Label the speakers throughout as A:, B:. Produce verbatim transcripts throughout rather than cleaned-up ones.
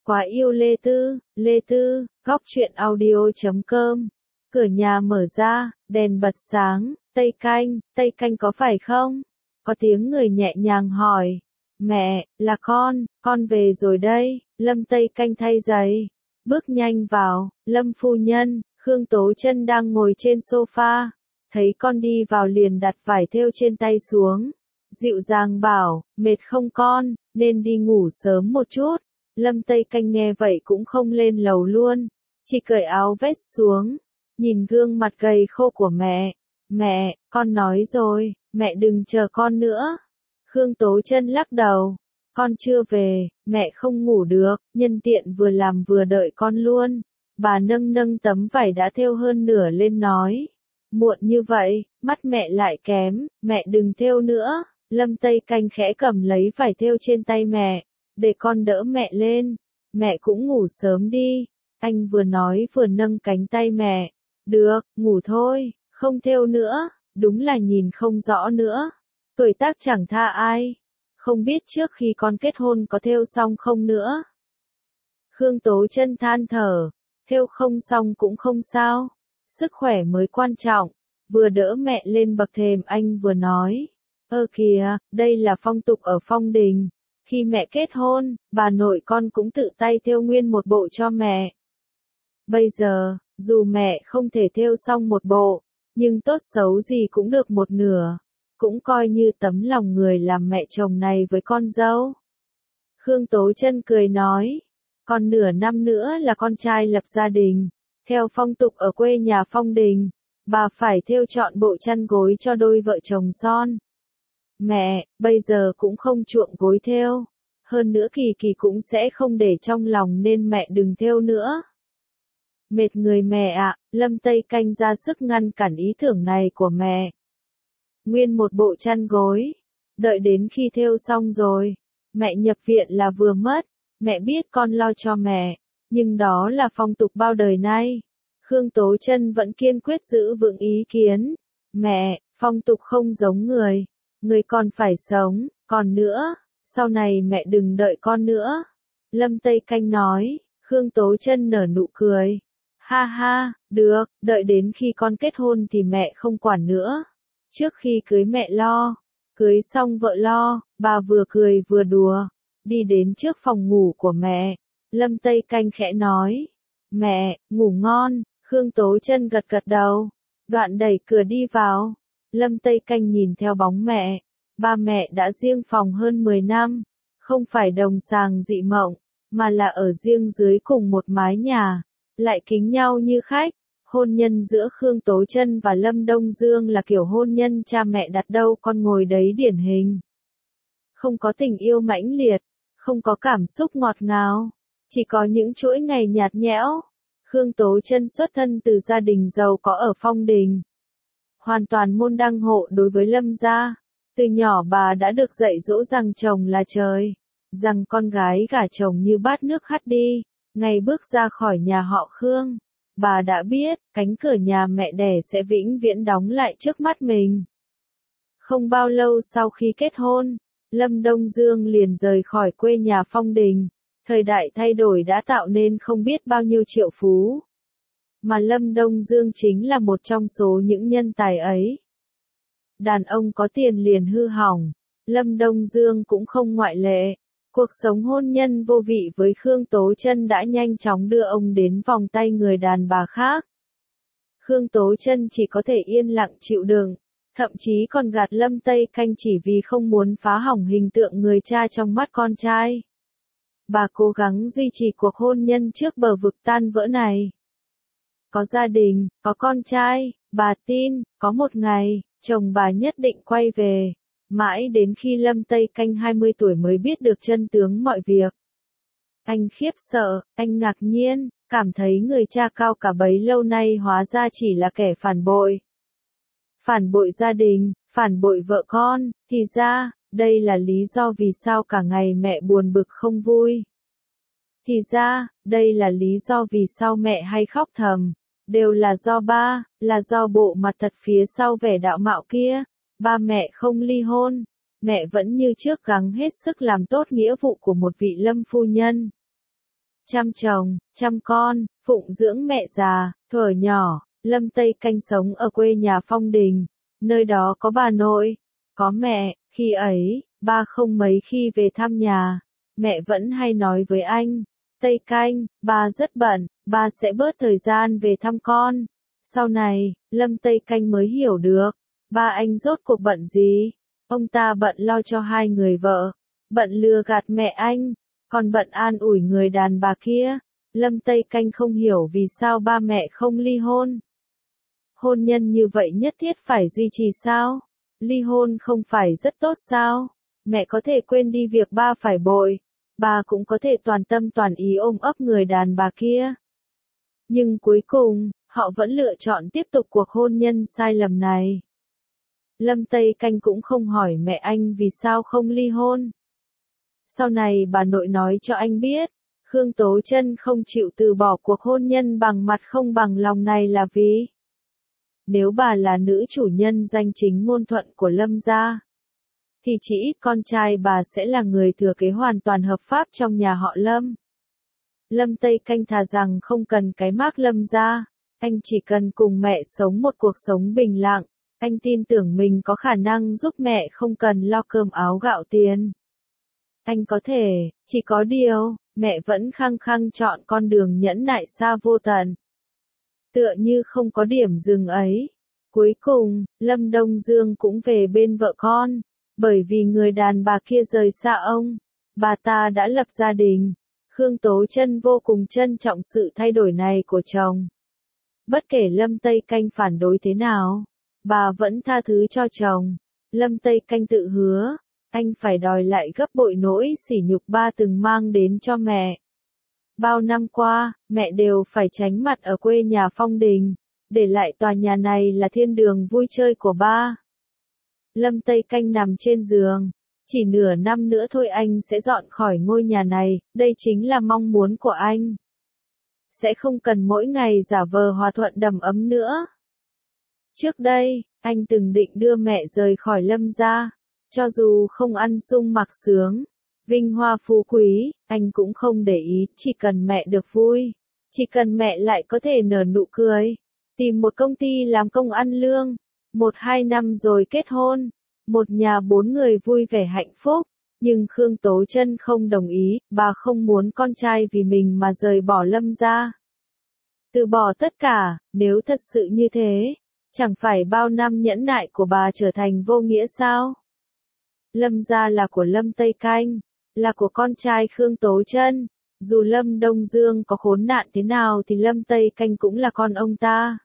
A: Quá yêu Lê Tư, Lê Tư, góc truyện audio chấm com. Cửa nhà mở ra, đèn bật sáng, Tây Canh, Tây Canh có phải không? Có tiếng người nhẹ nhàng hỏi. Mẹ, là con, con về rồi đây. Lâm Tây Canh thay giày, bước nhanh vào. Lâm phu nhân, Khương Tố Chân đang ngồi trên sofa, thấy con đi vào liền đặt vải thêu trên tay xuống, dịu dàng bảo, mệt không con, nên đi ngủ sớm một chút. Lâm Tây Canh nghe vậy cũng không lên lầu luôn, chỉ cởi áo vest xuống, nhìn gương mặt gầy khô của mẹ. Mẹ, con nói rồi, mẹ đừng chờ con nữa. Khương Tố Chân lắc đầu, con chưa về, mẹ không ngủ được, nhân tiện vừa làm vừa đợi con luôn. Bà nâng nâng tấm vải đã thêu hơn nửa lên nói, muộn như vậy, mắt mẹ lại kém, mẹ đừng thêu nữa. Lâm Tây Canh khẽ cầm lấy vải thêu trên tay mẹ, để con đỡ mẹ lên, mẹ cũng ngủ sớm đi. Anh vừa nói vừa nâng cánh tay mẹ, được, ngủ thôi, không thêu nữa, đúng là nhìn không rõ nữa, tuổi tác chẳng tha ai, không biết trước khi con kết hôn có thêu xong không nữa. Khương Tố Chân than thở, thêu không xong cũng không sao, sức khỏe mới quan trọng. Vừa đỡ mẹ lên bậc thềm anh vừa nói, ơ kìa, đây là phong tục ở Phong Đình. Khi mẹ kết hôn, bà nội con cũng tự tay thêu nguyên một bộ cho mẹ. Bây giờ, dù mẹ không thể thêu xong một bộ, nhưng tốt xấu gì cũng được một nửa, cũng coi như tấm lòng người làm mẹ chồng này với con dâu. Khương Tố Chân cười nói, còn nửa năm nữa là con trai lập gia đình, theo phong tục ở quê nhà Phong Đình, bà phải thêu trọn bộ chăn gối cho đôi vợ chồng son. Mẹ, bây giờ cũng không chuộng gối thêu, hơn nữa Kỳ Kỳ cũng sẽ không để trong lòng nên mẹ đừng thêu nữa. Mệt người mẹ ạ. Lâm Tây Canh ra sức ngăn cản ý tưởng này của mẹ. Nguyên một bộ chăn gối, đợi đến khi thêu xong rồi, mẹ nhập viện là vừa mất. Mẹ biết con lo cho mẹ, nhưng đó là phong tục bao đời nay. Khương Tố Chân vẫn kiên quyết giữ vững ý kiến. Mẹ, phong tục không giống người, người còn phải sống, còn nữa, sau này mẹ đừng đợi con nữa. Lâm Tây Canh nói. Khương Tố Chân nở nụ cười. Ha ha, được, đợi đến khi con kết hôn thì mẹ không quản nữa. Trước khi cưới mẹ lo, cưới xong vợ lo. Bà vừa cười vừa đùa, đi đến trước phòng ngủ của mẹ. Lâm Tây Canh khẽ nói, mẹ, ngủ ngon. Khương Tố Chân gật gật đầu, đoạn đẩy cửa đi vào. Lâm Tây Canh nhìn theo bóng mẹ, ba mẹ đã riêng phòng hơn mười năm, không phải đồng sàng dị mộng, mà là ở riêng dưới cùng một mái nhà, lại kính nhau như khách. Hôn nhân giữa Khương Tố Chân và Lâm Đông Dương là kiểu hôn nhân cha mẹ đặt đâu con ngồi đấy điển hình. Không có tình yêu mãnh liệt, không có cảm xúc ngọt ngào, chỉ có những chuỗi ngày nhạt nhẽo. Khương Tố Chân xuất thân từ gia đình giàu có ở Phong Đình, hoàn toàn môn đăng hộ đối với Lâm gia. Từ nhỏ bà đã được dạy dỗ rằng chồng là trời, rằng con gái gả chồng như bát nước hắt đi. Ngày bước ra khỏi nhà họ Khương, bà đã biết, cánh cửa nhà mẹ đẻ sẽ vĩnh viễn đóng lại trước mắt mình. Không bao lâu sau khi kết hôn, Lâm Đông Dương liền rời khỏi quê nhà Phong Đình. Thời đại thay đổi đã tạo nên không biết bao nhiêu triệu phú, mà Lâm Đông Dương chính là một trong số những nhân tài ấy. Đàn ông có tiền liền hư hỏng, Lâm Đông Dương cũng không ngoại lệ. Cuộc sống hôn nhân vô vị với Khương Tố Chân đã nhanh chóng đưa ông đến vòng tay người đàn bà khác. Khương Tố Chân chỉ có thể yên lặng chịu đựng, thậm chí còn gạt Lâm Tây Canh chỉ vì không muốn phá hỏng hình tượng người cha trong mắt con trai. Bà cố gắng duy trì cuộc hôn nhân trước bờ vực tan vỡ này. Có gia đình, có con trai, bà tin, có một ngày, chồng bà nhất định quay về. Mãi đến khi Lâm Tây Canh hai mươi tuổi mới biết được chân tướng mọi việc. Anh khiếp sợ, anh ngạc nhiên, cảm thấy người cha cao cả bấy lâu nay hóa ra chỉ là kẻ phản bội. Phản bội gia đình, phản bội vợ con, thì ra, đây là lý do vì sao cả ngày mẹ buồn bực không vui. Thì ra, đây là lý do vì sao mẹ hay khóc thầm, đều là do ba, là do bộ mặt thật phía sau vẻ đạo mạo kia. Ba mẹ không ly hôn, mẹ vẫn như trước gắng hết sức làm tốt nghĩa vụ của một vị Lâm phu nhân. chăm chồng, chăm con, phụng dưỡng mẹ già. Thuở nhỏ, Lâm Tây Canh sống ở quê nhà Phong Đình, nơi đó có bà nội, có mẹ, khi ấy, ba không mấy khi về thăm nhà, mẹ vẫn hay nói với anh, Tây Canh, ba rất bận, ba sẽ bớt thời gian về thăm con. Sau này, Lâm Tây Canh mới hiểu được, ba anh rốt cuộc bận gì, ông ta bận lo cho hai người vợ, bận lừa gạt mẹ anh, còn bận an ủi người đàn bà kia. Lâm Tây Canh không hiểu vì sao ba mẹ không ly hôn. Hôn nhân như vậy nhất thiết phải duy trì sao? Ly hôn không phải rất tốt sao? Mẹ có thể quên đi việc ba phải bội, bà cũng có thể toàn tâm toàn ý ôm ấp người đàn bà kia. Nhưng cuối cùng, họ vẫn lựa chọn tiếp tục cuộc hôn nhân sai lầm này. Lâm Tây Canh cũng không hỏi mẹ anh vì sao không ly hôn. Sau này bà nội nói cho anh biết, Khương Tố Chân không chịu từ bỏ cuộc hôn nhân bằng mặt không bằng lòng này là vì nếu bà là nữ chủ nhân danh chính ngôn thuận của Lâm gia, thì chỉ ít con trai bà sẽ là người thừa kế hoàn toàn hợp pháp trong nhà họ Lâm. Lâm Tây Canh thà rằng không cần cái mác Lâm gia, anh chỉ cần cùng mẹ sống một cuộc sống bình lặng, anh tin tưởng mình có khả năng giúp mẹ không cần lo cơm áo gạo tiền. Anh có thể, chỉ có điều, mẹ vẫn khăng khăng chọn con đường nhẫn nại xa vô tận. Tựa như không có điểm dừng ấy. Cuối cùng, Lâm Đông Dương cũng về bên vợ con, bởi vì người đàn bà kia rời xa ông, bà ta đã lập gia đình. Khương Tố Chân vô cùng trân trọng sự thay đổi này của chồng. Bất kể Lâm Tây Canh phản đối thế nào, bà vẫn tha thứ cho chồng. Lâm Tây Canh tự hứa, anh phải đòi lại gấp bội nỗi sỉ nhục ba từng mang đến cho mẹ. Bao năm qua, mẹ đều phải tránh mặt ở quê nhà Phong Đình, để lại tòa nhà này là thiên đường vui chơi của ba. Lâm Tây Canh nằm trên giường, chỉ nửa năm nữa thôi anh sẽ dọn khỏi ngôi nhà này, đây chính là mong muốn của anh. Sẽ không cần mỗi ngày giả vờ hòa thuận đầm ấm nữa. Trước đây, anh từng định đưa mẹ rời khỏi Lâm gia, cho dù không ăn sung mặc sướng, vinh hoa phú quý, anh cũng không để ý, chỉ cần mẹ được vui, chỉ cần mẹ lại có thể nở nụ cười, tìm một công ty làm công ăn lương, một hai năm rồi kết hôn, một nhà bốn người vui vẻ hạnh phúc. Nhưng Khương Tố Chân không đồng ý, bà không muốn con trai vì mình mà rời bỏ Lâm gia. Từ bỏ tất cả, nếu thật sự như thế, chẳng phải bao năm nhẫn nại của bà trở thành vô nghĩa sao? Lâm gia là của Lâm Tây Canh, là của con trai Khương Tố Chân. Dù Lâm Đông Dương có khốn nạn thế nào thì Lâm Tây Canh cũng là con ông ta.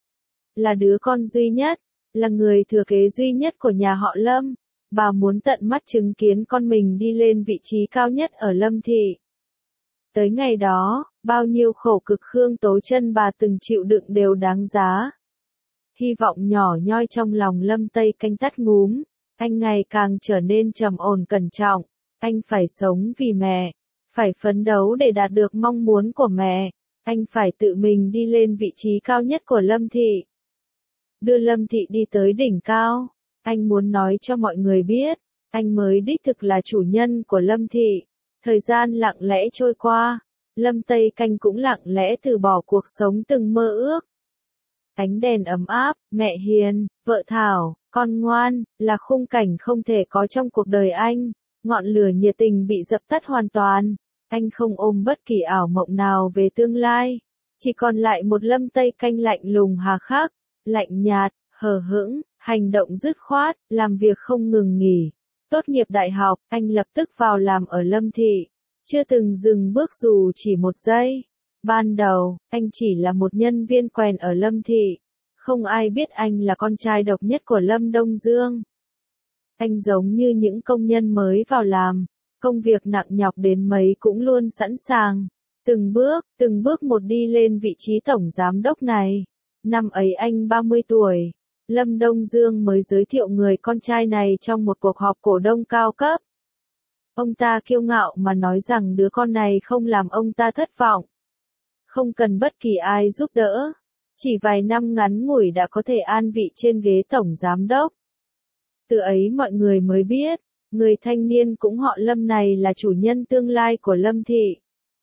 A: Là đứa con duy nhất, là người thừa kế duy nhất của nhà họ Lâm. Bà muốn tận mắt chứng kiến con mình đi lên vị trí cao nhất ở Lâm thị. Tới ngày đó, bao nhiêu khổ cực Khương Tố Chân bà từng chịu đựng đều đáng giá. Hy vọng nhỏ nhoi trong lòng Lâm Tây Canh tắt ngúm. Anh ngày càng trở nên trầm ổn cẩn trọng. Anh phải sống vì mẹ, phải phấn đấu để đạt được mong muốn của mẹ. Anh phải tự mình đi lên vị trí cao nhất của Lâm thị. Đưa Lâm thị đi tới đỉnh cao. Anh muốn nói cho mọi người biết, anh mới đích thực là chủ nhân của Lâm thị. Thời gian lặng lẽ trôi qua, Lâm Tây Canh cũng lặng lẽ từ bỏ cuộc sống từng mơ ước. Ánh đèn ấm áp, mẹ hiền, vợ thảo, con ngoan, là khung cảnh không thể có trong cuộc đời anh. Ngọn lửa nhiệt tình bị dập tắt hoàn toàn. Anh không ôm bất kỳ ảo mộng nào về tương lai. Chỉ còn lại một Lâm Tây Canh lạnh lùng hà khắc, lạnh nhạt, hờ hững, hành động dứt khoát, làm việc không ngừng nghỉ. Tốt nghiệp đại học, anh lập tức vào làm ở Lâm thị. Chưa từng dừng bước dù chỉ một giây. Ban đầu, anh chỉ là một nhân viên quèn ở Lâm thị. Không ai biết anh là con trai độc nhất của Lâm Đông Dương. Anh giống như những công nhân mới vào làm, công việc nặng nhọc đến mấy cũng luôn sẵn sàng. Từng bước, từng bước một đi lên vị trí tổng giám đốc này. Năm ấy anh ba mươi tuổi. Lâm Đông Dương mới giới thiệu người con trai này trong một cuộc họp cổ đông cao cấp. Ông ta kiêu ngạo mà nói rằng đứa con này không làm ông ta thất vọng. Không cần bất kỳ ai giúp đỡ. Chỉ vài năm ngắn ngủi đã có thể an vị trên ghế tổng giám đốc. Từ ấy mọi người mới biết, người thanh niên cũng họ Lâm này là chủ nhân tương lai của Lâm thị.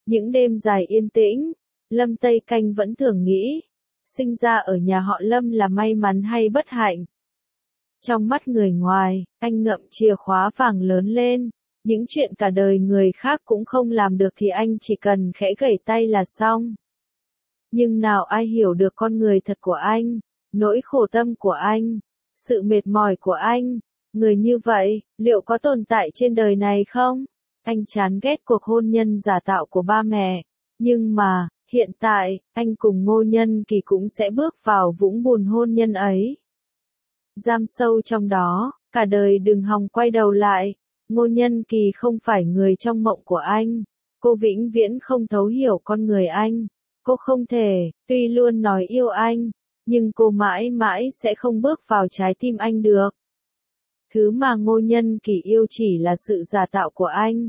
A: Những đêm dài yên tĩnh, Lâm Tây Canh vẫn thường nghĩ, sinh ra ở nhà họ Lâm là may mắn hay bất hạnh. Trong mắt người ngoài, anh ngậm chìa khóa vàng lớn lên, những chuyện cả đời người khác cũng không làm được thì anh chỉ cần khẽ gẩy tay là xong. Nhưng nào ai hiểu được con người thật của anh, nỗi khổ tâm của anh, sự mệt mỏi của anh, người như vậy, liệu có tồn tại trên đời này không? Anh chán ghét cuộc hôn nhân giả tạo của ba mẹ, nhưng mà, hiện tại, anh cùng Ngô Nhân Kỳ cũng sẽ bước vào vũng bùn hôn nhân ấy. Giam sâu trong đó, cả đời đừng hòng quay đầu lại. Ngô Nhân Kỳ không phải người trong mộng của anh, cô vĩnh viễn không thấu hiểu con người anh. Cô không thể, tuy luôn nói yêu anh, nhưng cô mãi mãi sẽ không bước vào trái tim anh được. Thứ mà Ngô Nhân Kỳ yêu chỉ là sự giả tạo của anh,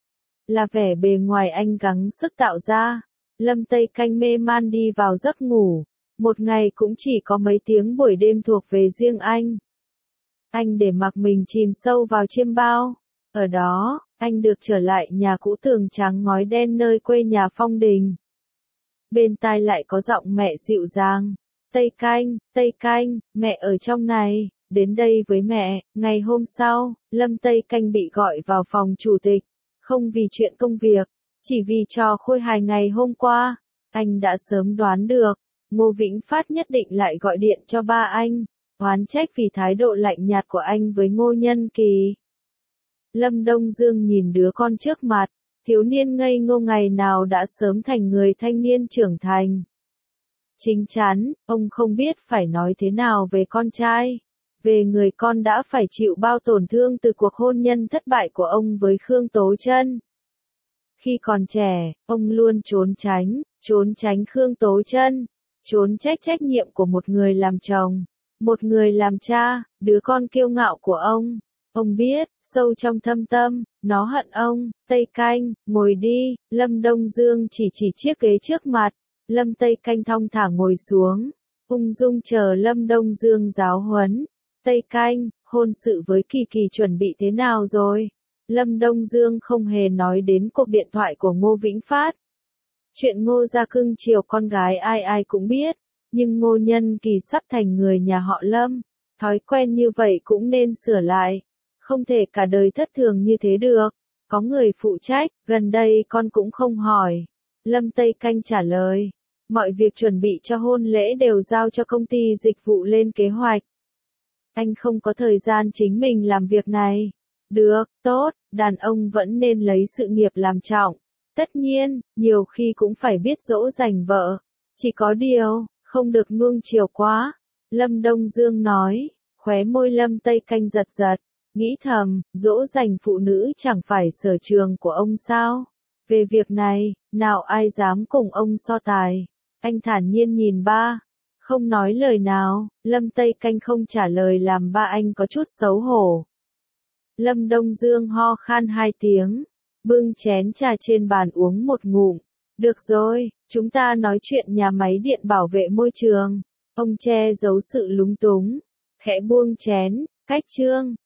A: là vẻ bề ngoài anh gắng sức tạo ra. Lâm Tây Canh mê man đi vào giấc ngủ, một ngày cũng chỉ có mấy tiếng buổi đêm thuộc về riêng anh. Anh để mặc mình chìm sâu vào chiêm bao, ở đó, anh được trở lại nhà cũ tường trắng ngói đen nơi quê nhà Phong Đình. Bên tai lại có giọng mẹ dịu dàng, Tây Canh, Tây Canh, mẹ ở trong này, đến đây với mẹ. Ngày hôm sau, Lâm Tây Canh bị gọi vào phòng chủ tịch, không vì chuyện công việc, chỉ vì trò khôi hài ngày hôm qua. Anh đã sớm đoán được, Ngô Vĩnh Phát nhất định lại gọi điện cho ba anh, oán trách vì thái độ lạnh nhạt của anh với Ngô Nhân Kỳ. Lâm Đông Dương nhìn đứa con trước mặt, thiếu niên ngây ngô ngày nào đã sớm thành người thanh niên trưởng thành. Chính chắn, ông không biết phải nói thế nào về con trai, về người con đã phải chịu bao tổn thương từ cuộc hôn nhân thất bại của ông với Khương Tố Chân. Khi còn trẻ, ông luôn trốn tránh, trốn tránh Khương Tố Chân, trốn trách trách nhiệm của một người làm chồng, một người làm cha, đứa con kiêu ngạo của ông. Ông biết, sâu trong thâm tâm, nó hận ông. Tây Canh, ngồi đi. Lâm Đông Dương chỉ chỉ chiếc ghế trước mặt. Lâm Tây Canh thong thả ngồi xuống, ung dung chờ Lâm Đông Dương giáo huấn. Tây Canh, hôn sự với Kỳ Kỳ chuẩn bị thế nào rồi? Lâm Đông Dương không hề nói đến cuộc điện thoại của Ngô Vĩnh Phát. Chuyện Ngô gia cưng chiều con gái ai ai cũng biết, nhưng Ngô Nhân Kỳ sắp thành người nhà họ Lâm, thói quen như vậy cũng nên sửa lại, không thể cả đời thất thường như thế được. Có người phụ trách, gần đây con cũng không hỏi. Lâm Tây Canh trả lời, mọi việc chuẩn bị cho hôn lễ đều giao cho công ty dịch vụ lên kế hoạch. Anh không có thời gian chính mình làm việc này. Được, tốt, đàn ông vẫn nên lấy sự nghiệp làm trọng. Tất nhiên, nhiều khi cũng phải biết dỗ dành vợ. Chỉ có điều, không được nuông chiều quá. Lâm Đông Dương nói, khóe môi Lâm Tây Canh giật giật, nghĩ thầm, dỗ dành phụ nữ chẳng phải sở trường của ông sao? Về việc này, nào ai dám cùng ông so tài? Anh thản nhiên nhìn ba, không nói lời nào. Lâm Tây Canh không trả lời làm ba anh có chút xấu hổ. Lâm Đông Dương ho khan hai tiếng, bưng chén trà trên bàn uống một ngụm. Được rồi, chúng ta nói chuyện nhà máy điện bảo vệ môi trường. Ông che giấu sự lúng túng, khẽ buông chén, cách chương.